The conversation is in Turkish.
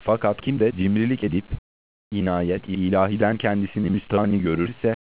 Fakat kim de cimrilik edip inayet-i ilahiden kendisini müstahni görürse,